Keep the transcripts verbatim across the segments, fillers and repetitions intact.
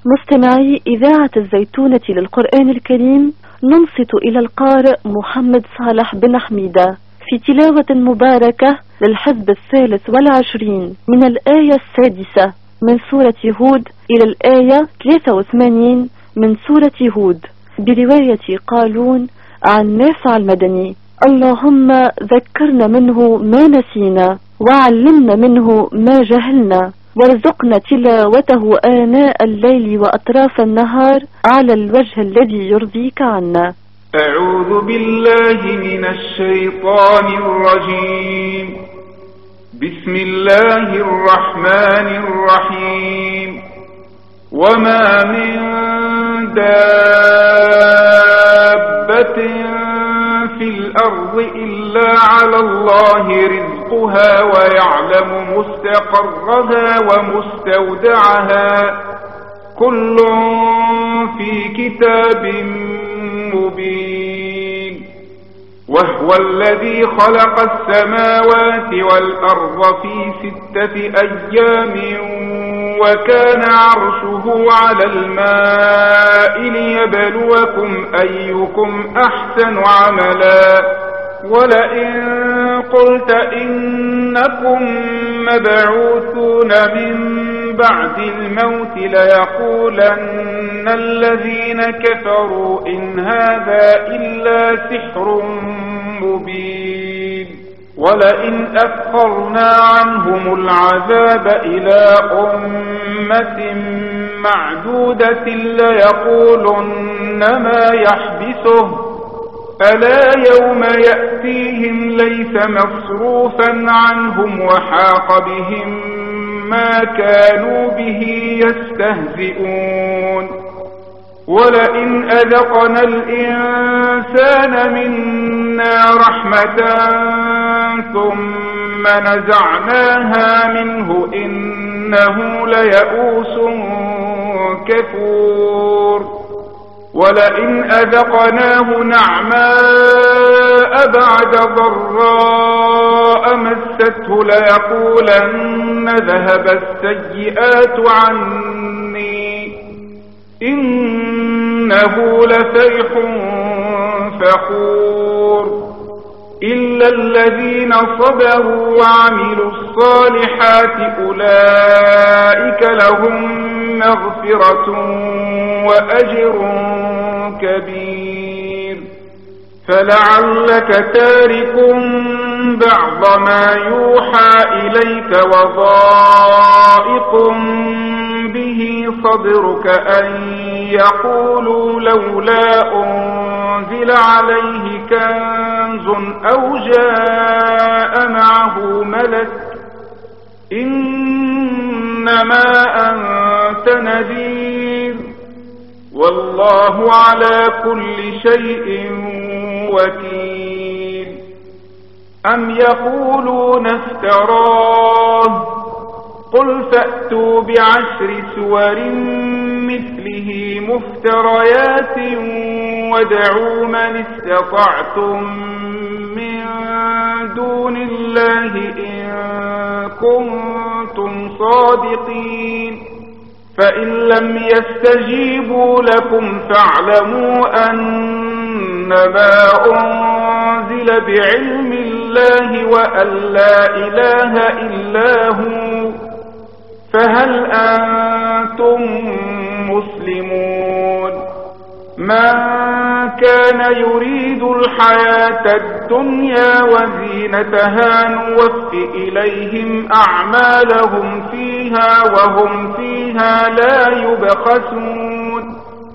مستمعي إذاعة الزيتونة للقرآن الكريم، ننصت إلى القارئ محمد صالح بن حميدة في تلاوة مباركة للحزب الثالث والعشرين من الآية السادسة من سورة هود إلى الآية ثلاثة وثمانين من سورة هود برواية قالون عن نافع المدني. اللهم ذكرنا منه ما نسينا وعلمنا منه ما جهلنا، وارزقنا تلاوته آناء الليل وأطراف النهار على الوجه الذي يرضيك عنا. أعوذ بالله من الشيطان الرجيم. بسم الله الرحمن الرحيم. وما من دابة في الأرض إلا على الله رزقها ويعلم مستقرها ومستودعها، كل في كتاب مبين. وهو الذي خلق السماوات والأرض في ستة أيام وكان عرشه على الماء ليبلوكم أيكم أحسن عملا. ولئن قلت إنكم مبعوثون من بعد الموت ليقولن الذين كفروا إن هذا إلا سحر مبين. ولئن أخرنا عنهم العذاب إلى أمة معدودة ليقولن ما يحبسه، ألا يوم يأتيهم ليس مصروفا عنهم وحاق بهم ما كانوا به يستهزئون. ولئن أذقنا الإنسان منا رحمة ثم نزعناها منه إنه ليئوس كفور. ولئن أذقناه نعماء بعد ضراء مسته ليقولن ذهب السيئات عني إنه لفرح فخور. إلا الذين صبروا وعملوا الصالحات أولئك لهم مغفرة وأجر كبير. فلعلك تارك بعض ما يوحى إليك وضائق به صدرك أن يقولوا لولا أنزل عليه كنز أو جاء معه ملك إنما أنت نذير والله على كل شيء وكيل. أم يقولون افتراه قل فأتوا بعشر سور مثله مفتريات وادعوا من استطعتم من دون الله إن كنتم صادقين. فإن لم يستجيبوا لكم فاعلموا أنما أنزل بعلم الله وأن لا إله إلا هو، فهل أنتم مسلمون؟ من كان يريد الحياة الدنيا وزينتها نوف إليهم أعمالهم فيها وهم فيها لا يبخسون.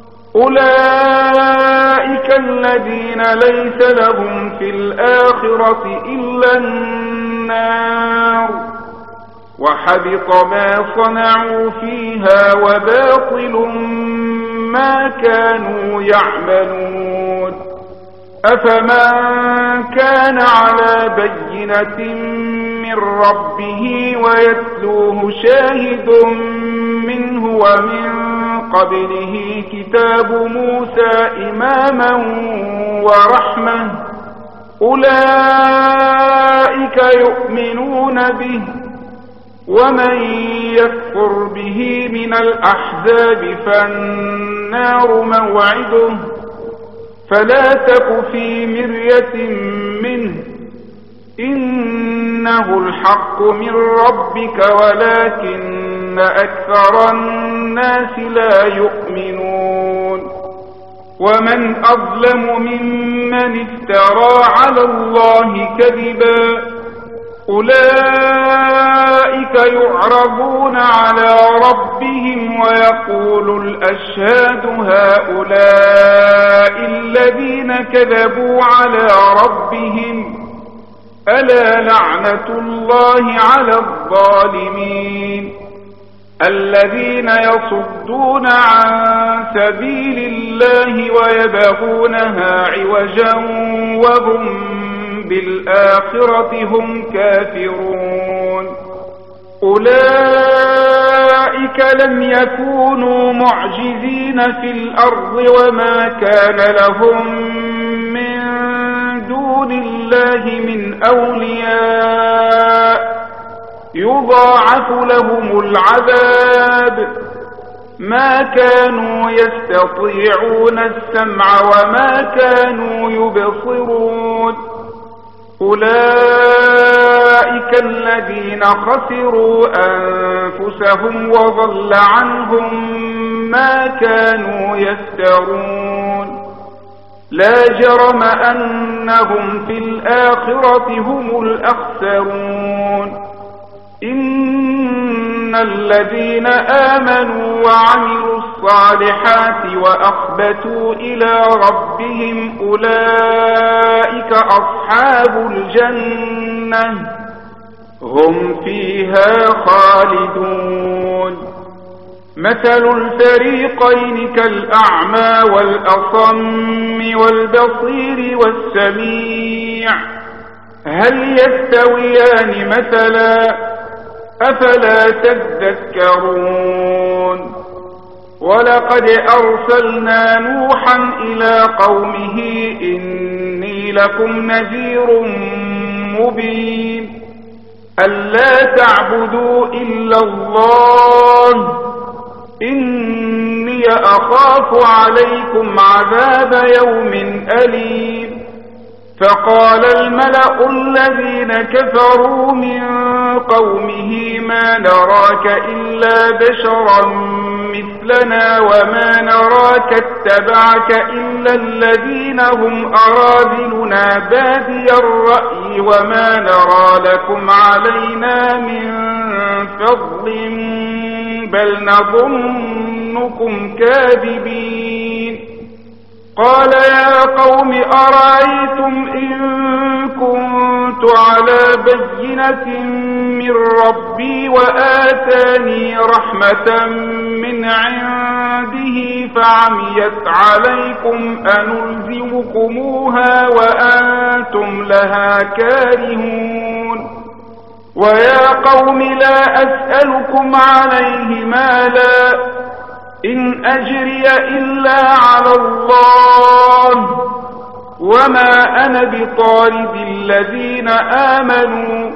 أولئك الذين ليس لهم في الآخرة إلا النار وحبط ما صنعوا فيها وباطل ما كانوا يعملون. أفمن كان على بينة من ربه ويتلوه شاهد منه ومن قبله كتاب موسى إماما ورحمة أولئك يؤمنون به ومن يكفر به من الأحزاب فالنار موعده فلا تك في مرية منه إنه الحق من ربك ولكن أكثر الناس لا يؤمنون ومن أظلم ممن افترى على الله كذبا أولئك يعرضون على ربهم ويقول الأشهاد هؤلاء الذين كذبوا على ربهم ألا لعنة الله على الظالمين الذين يصدون عن سبيل الله ويبغونها عوجا وهم بالآخرة هم كافرون أولئك لم يكونوا معجزين في الأرض وما كان لهم من دون الله من أولياء يضاعف لهم العذاب ما كانوا يستطيعون السمع وما كانوا يبصرون أولئك الذين خسروا أنفسهم وضل عنهم ما كانوا يفترون لا جرم أنهم في الآخرة هم الأخسرون إن الذين آمنوا وعملوا الصالحات وأخبتوا إلى ربهم أولئك أصحاب الجنة هم فيها خالدون مثل الفريقين كالأعمى والأصم والبصير والسميع هل يستويان مثلا أفلا تذكرون ولقد أرسلنا نوحا إلى قومه إني لكم نذير مبين ألا تعبدوا إلا الله إني أخاف عليكم عذاب يوم أليم فقال الملأ الذين كفروا من قومه ما نراك إلا بشرا مثلنا وما نراك اتبعك إلا الذين هم أراذلنا بادي الرأي وما نرى لكم علينا من فضل بل نظنكم كاذبين قال يا قوم أرأيتم إن كنت على بينة من ربي وآتاني رحمة من عنده فعميت عليكم أنلزمكموها وأنتم لها كارهون ويا قوم لا أسألكم عليه مالا إن أجري إلا على الله وما أنا بطارد الذين آمنوا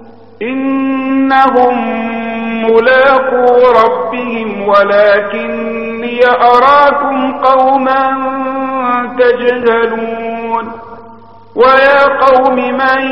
إنهم ملاقو ربهم ولكني أراكم قوما تجهلون ويا قوم من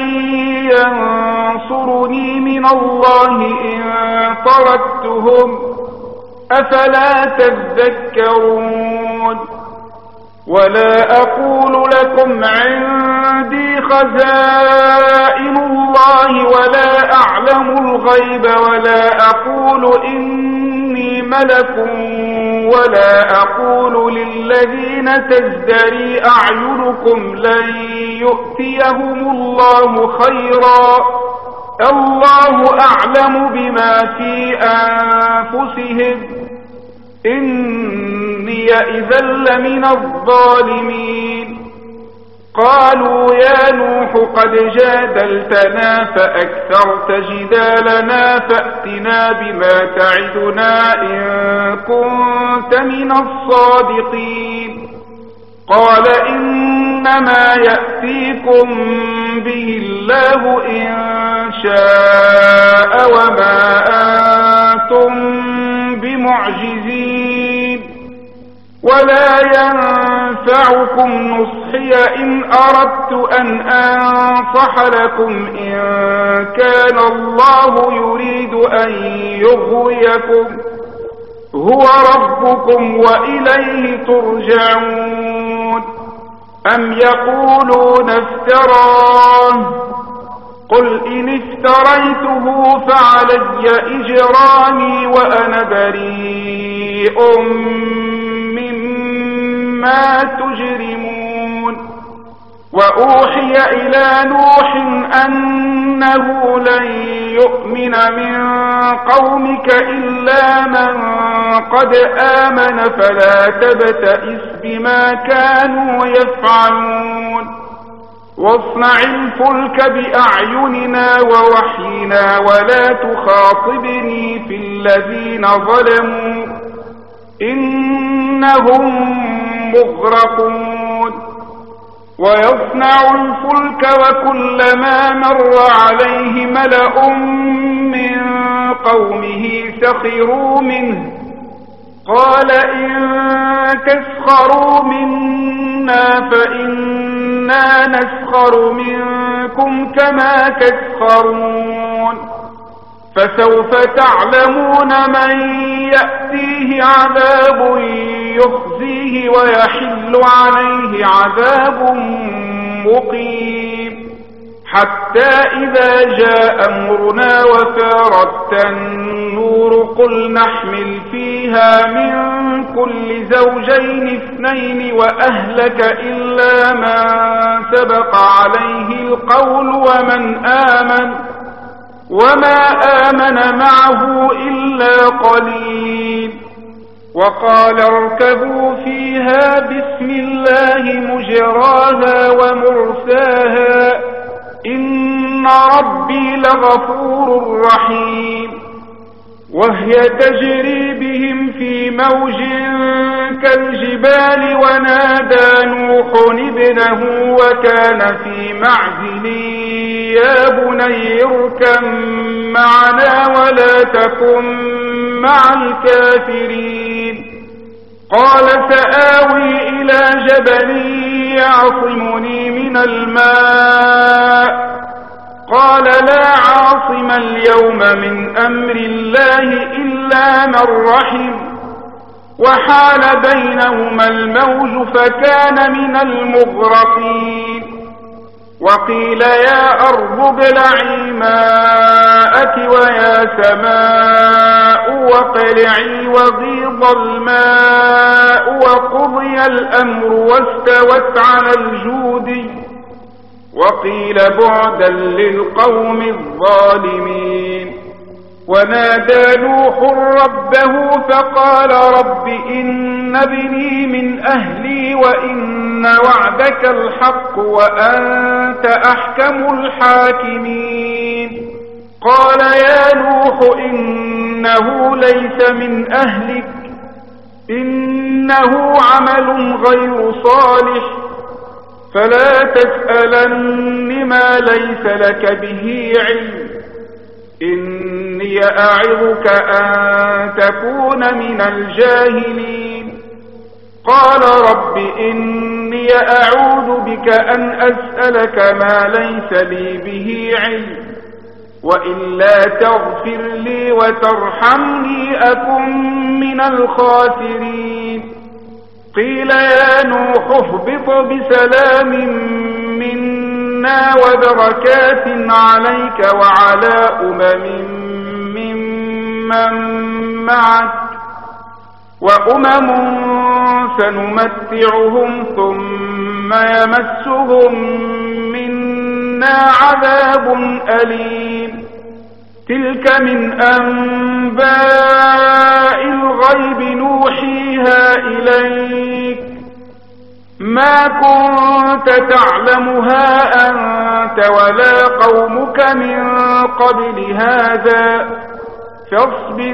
ينصرني من الله إن طردتهم أفلا تذكرون ولا أقول لكم عندي خزائن الله ولا أعلم الغيب ولا أقول إني ملك ولا أقول للذين تزدري أعينكم لن يؤتيهم الله خيرا الله أعلم بما في أنفسهم إني إذا لمن الظالمين قالوا يا نوح قد جادلتنا فأكثرت جدالنا فأتنا بما تعدنا إن كنت من الصادقين قال إن ما يأتيكم به الله إن شاء وما أنتم بمعجزين ولا ينفعكم نصحي إن أردت أن أنصح لكم إن كان الله يريد أن يغويكم هو ربكم وإليه ترجعون أم يقولون افتراه قل إن افتريته فعلي إجرامي وأنا بريء مما تجرمون وأوحي إلى نوح أنه لن يؤمن من قومك إلا من قد آمن فلا تبتئس بما كانوا يفعلون واصنع الفلك بأعيننا ووحينا ولا تخاطبني في الذين ظلموا إنهم مغرقون ويصنع الفلك وكلما مر عليه ملأ من قومه سخروا منه قال إن تسخروا منا فإنا نسخر منكم كما تسخرون فسوف تعلمون من يأتيه عذاب يخزيه ويحل عليه عذاب مقيم حتى إذا جاء أمرنا وفارت النور قل نحمل فيها من كل زوجين اثنين وأهلك إلا من سبق عليه القول ومن آمن وما آمن معه إلا قليل وقال اركبوا فيها بسم الله مجراها ومرساها إن ربي لغفور رحيم وهي تجري بهم في موج كالجبال ونادى نوح ابنه وكان في معزل يا بني اركب معنا ولا تكن مع الكافرين قال سآوي إلى جبل يعصمني من الماء قال لا عاصم اليوم من أمر الله إلا من رحم وحال بينهما الموج فكان من المغرقين وقيل يا أرض ابلعي ماءك ويا سماء واقلعي وغيض الماء وقضي الأمر واستوت على الجود وقيل بعدا للقوم الظالمين ونادى نوح ربه فقال رب إن ابني من أهلي وإن وعدك الحق وأنت أحكم الحاكمين قال يا نوح إنه ليس من أهلك إنه عمل غير صالح فلا تسألن ما ليس لك به علم إني أعظك أن تكون من الجاهلين قال رب إني أعوذ بك أن أسألك ما ليس لي به علم وإلا تغفر لي وترحمني أكن من الخاسرين قيل يا نوح اهبط بسلام منا وبركات عليك وعلى أمم ممن معك وأمم سنمتعهم ثم يمسهم منا عذاب أليم تلك من أنباء الغيب نوحيها إليك ما كنت تعلمها أنت ولا قومك من قبل هذا فاصبر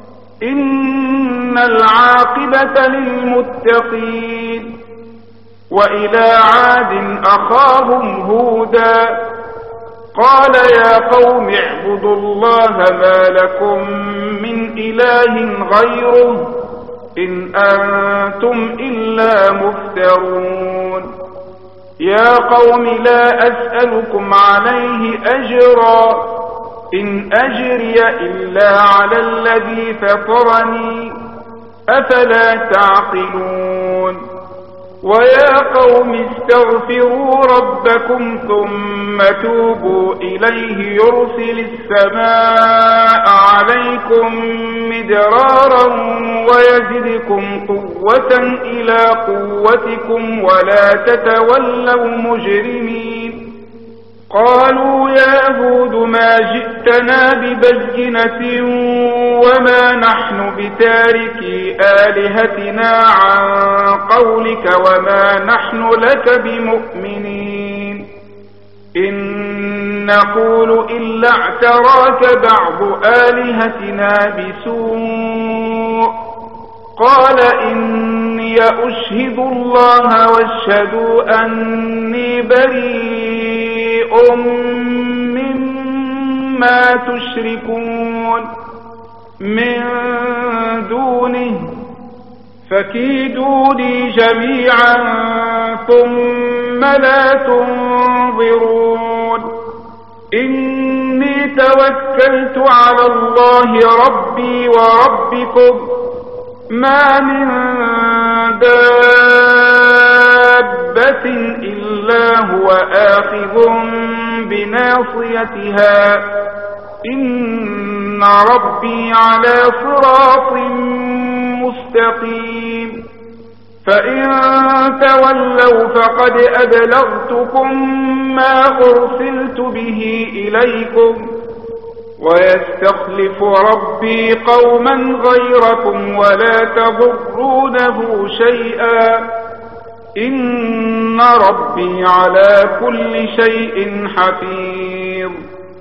إن العاقبة للمتقين وإلى عاد أخاهم هودا قال يا قوم اعبدوا الله ما لكم من إله غيره إن أنتم إلا مفترون يا قوم لا أسألكم عليه أجرا إن أجري إلا على الذي فطرني أفلا تعقلون ويا قوم استغفروا ربكم ثم توبوا إليه يرسل السماء عليكم مدرارا ويزدكم قوة إلى قوتكم ولا تتولوا مجرمين قالوا يا هود ما جئتنا ببينة وما نحن بتاركي آلهتنا عن قولك وما نحن لك بمؤمنين إن نقول إلا اعتراك بعض آلهتنا بسوء قال إني أشهد الله واشهدوا أني بريء مما تشركون من دونه فكيدوني جميعا ثم لا تنظرون إني توكلت على الله ربي وربكم ما من دابة إلا هو آخذ بناصيتها إن ربي على صراط مستقيم فإن تولوا فقد أبلغتكم ما أرسلت به إليكم ويستخلف ربي قوما غيركم ولا تضرونه شيئا إن ربي على كل شيء حفيظ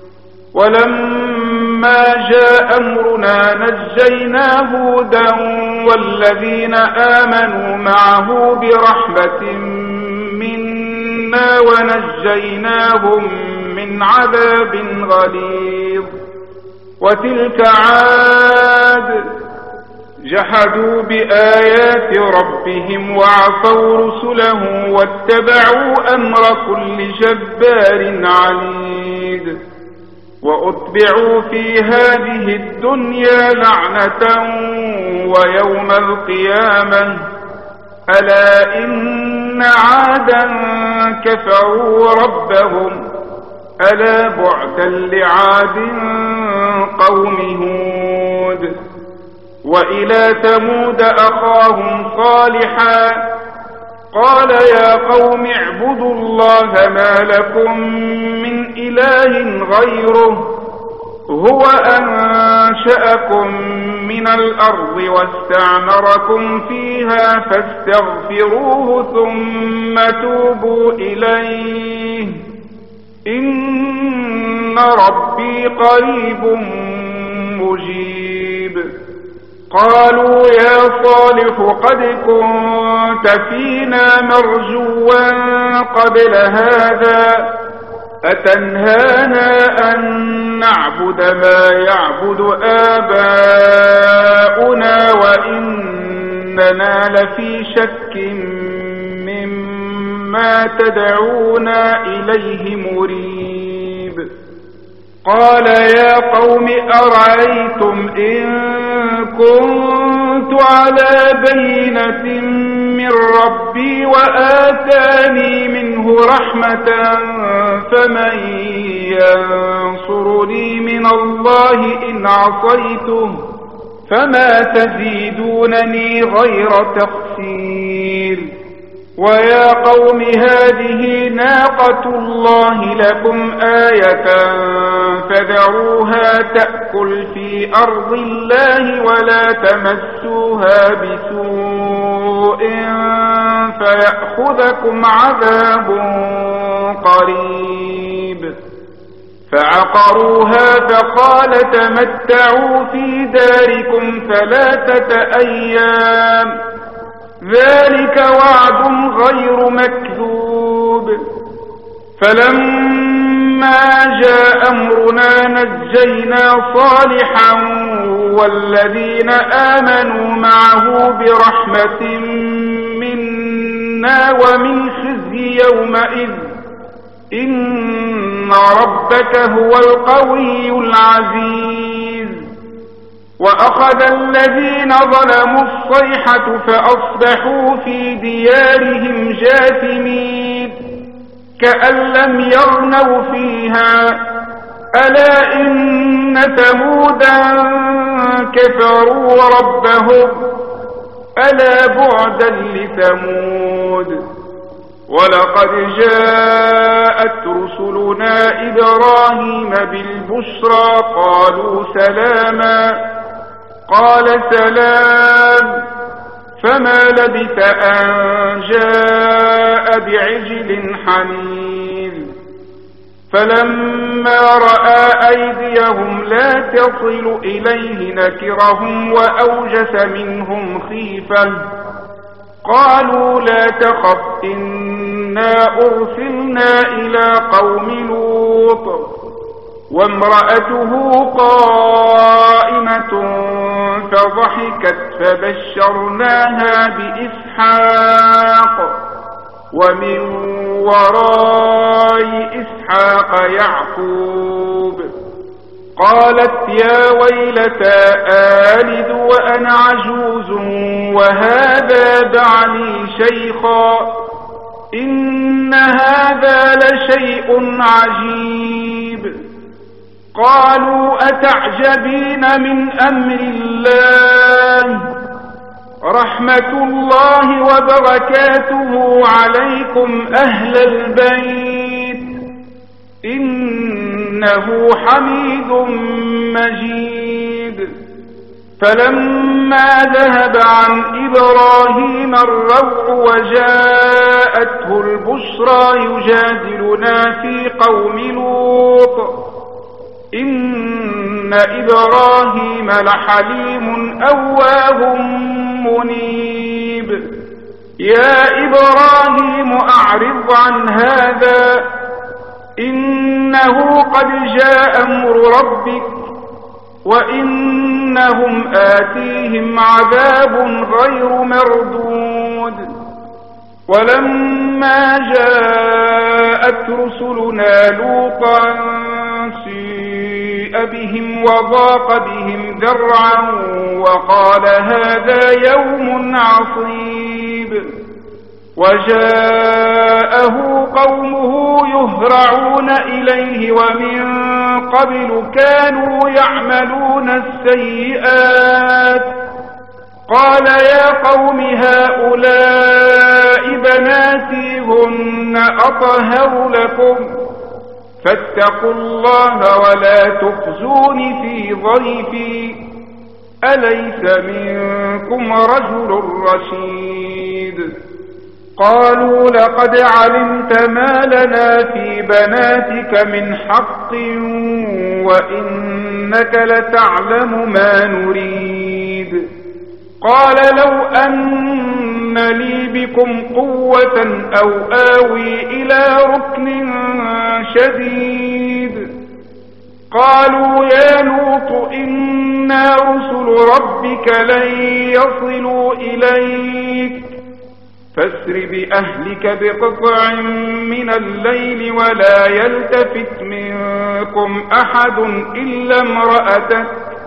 ولما جاء أمرنا نجينا هودا والذين آمنوا معه برحمة منا ونجيناهم من عذاب غليظ وتلك عاد جحدوا بآيات ربهم وعصوا رسله واتبعوا أمر كل جبار عنيد وأتبعوا في هذه الدنيا لعنة ويوم القيامة ألا إن عادا كفروا ربهم ألا بعدا لعاد قوم هود وإلى ثمود أخاهم صالحا قال يا قوم اعبدوا الله ما لكم من إله غيره هو أنشأكم من الأرض واستعمركم فيها فاستغفروه ثم توبوا إليه إن ربي قريب مجيب قالوا يا صالح قد كنت فينا مرجوا قبل هذا أتنهانا أن نعبد ما يعبد آباؤنا وإننا لفي شك مما تدعونا إليه مريب قال يا قوم أرأيتم إن كنت على بينة من ربي وآتاني منه رحمة فمن ينصرني من الله إن عصيته فما تزيدونني غير تخسير ويا قوم هذه ناقة الله لكم آية فذروها تأكل في أرض الله ولا تمسوها بسوء فيأخذكم عذاب قريب فعقروها فقال تمتعوا في داركم ثلاثة أيام ذلك وعد غير مكذوب. فلما جاء أمرنا نجينا صالحا والذين آمنوا معه برحمة منا ومن خزي يومئذ إن ربك هو القوي العزيز. وأخذ الذين ظلموا الصيحة فأصبحوا في ديارهم جاثمين كأن لم يغنوا فيها ألا إن ثمودا كفروا ربهم ألا بعدا لثمود. ولقد جاءت رسلنا إبراهيم بالبشرى قالوا سلاما قال سلام فما لبث أن جاء بعجل حنيذ. فلما رأى أيديهم لا تصل إليه نكرهم وأوجس منهم خيفة قالوا لا تخف إنا أرسلنا إلى قوم لوط وامرأته قائمة فضحكت فبشرناها بإسحاق ومن وراء إسحاق يعقوب. قالت يا ويلتى آلد وأنا عجوز وهذا بعلي شيخا إن هذا لشيء عجيب. قالوا أتعجبين من أمر الله رحمة الله وبركاته عليكم أهل البيت إنه حميد مجيد. فلما ذهب عن إبراهيم الروع وجاءته البشرى يجادلنا في قوم لوط إن إبراهيم لحليم أواه منيب. يا إبراهيم أعرض عن هذا إنه قد جاء أمر ربك وإنهم آتيهم عذاب غير مردود. ولما جاءت رسلنا لوطا سيء بهم وضاق بهم ذرعا وقال هذا يوم عصيب. وجاءه قومه يهرعون إليه ومن قبل كانوا يعملون السيئات قال يا قوم هؤلاء بناتي هن أطهر لكم فاتقوا الله ولا تخزون في ضيفي أليس منكم رجل رشيد. قالوا لقد علمت ما لنا في بناتك من حق وإنك لتعلم ما نريد. قال لو أن لي بكم قوة أو آوي إلى ركن شديد. قالوا يا لوط إنا رسل ربك لن يصلوا إليك فاسر بأهلك بقطع من الليل ولا يلتفت منكم أحد إلا امرأتك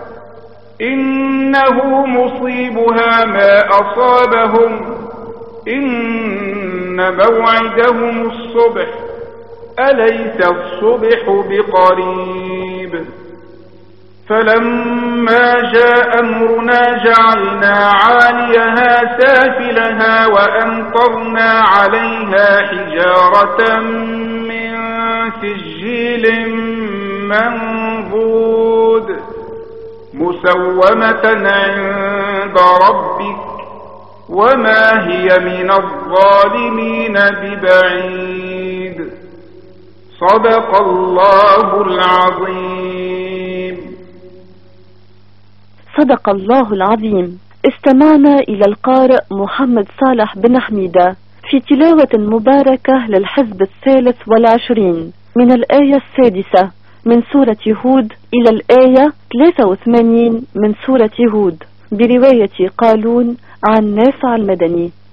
إنه مصيبها ما أصابهم إن موعدهم الصبح أليس الصبح بقريب. فلما جاء أمرنا جعلنا عاليها سافلها وأمطرنا عليها حجارة من سجيل منضود مسومة عند ربك وما هي من الظالمين ببعيد. صدق الله العظيم. صدق الله العظيم. استمعنا إلى القارئ محمد صالح بن حميدة في تلاوة مباركة للحزب الثالث والعشرين من الآية السادسة من سورة هود إلى الآية ثلاثة وثمانين من سورة هود برواية قالون عن نافع المدني.